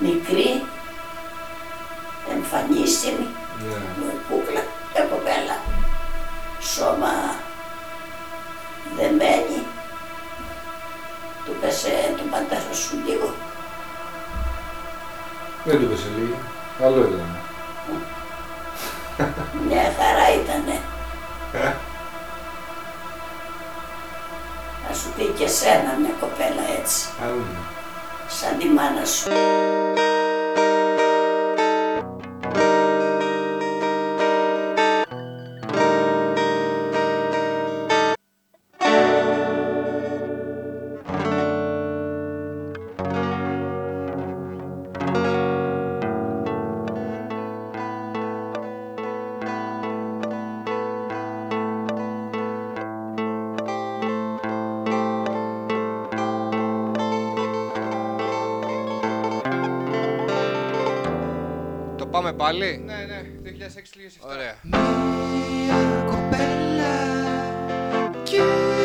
μικρή, εμφανίσιμη, κούκλα, μια κοπέλα, σώμα δεμένη, του πέσε το πατέρα σου λίγο. Δεν του πέσε λίγο, καλό ήταν. Μια χαρά ήτανε. Να σου πει και σένα μια κοπέλα έτσι, σαν τη μάνα σου. Πάμε πάλι. Ναι, 2006 λίγες 7. Ωραία. Μια κοπέλα κι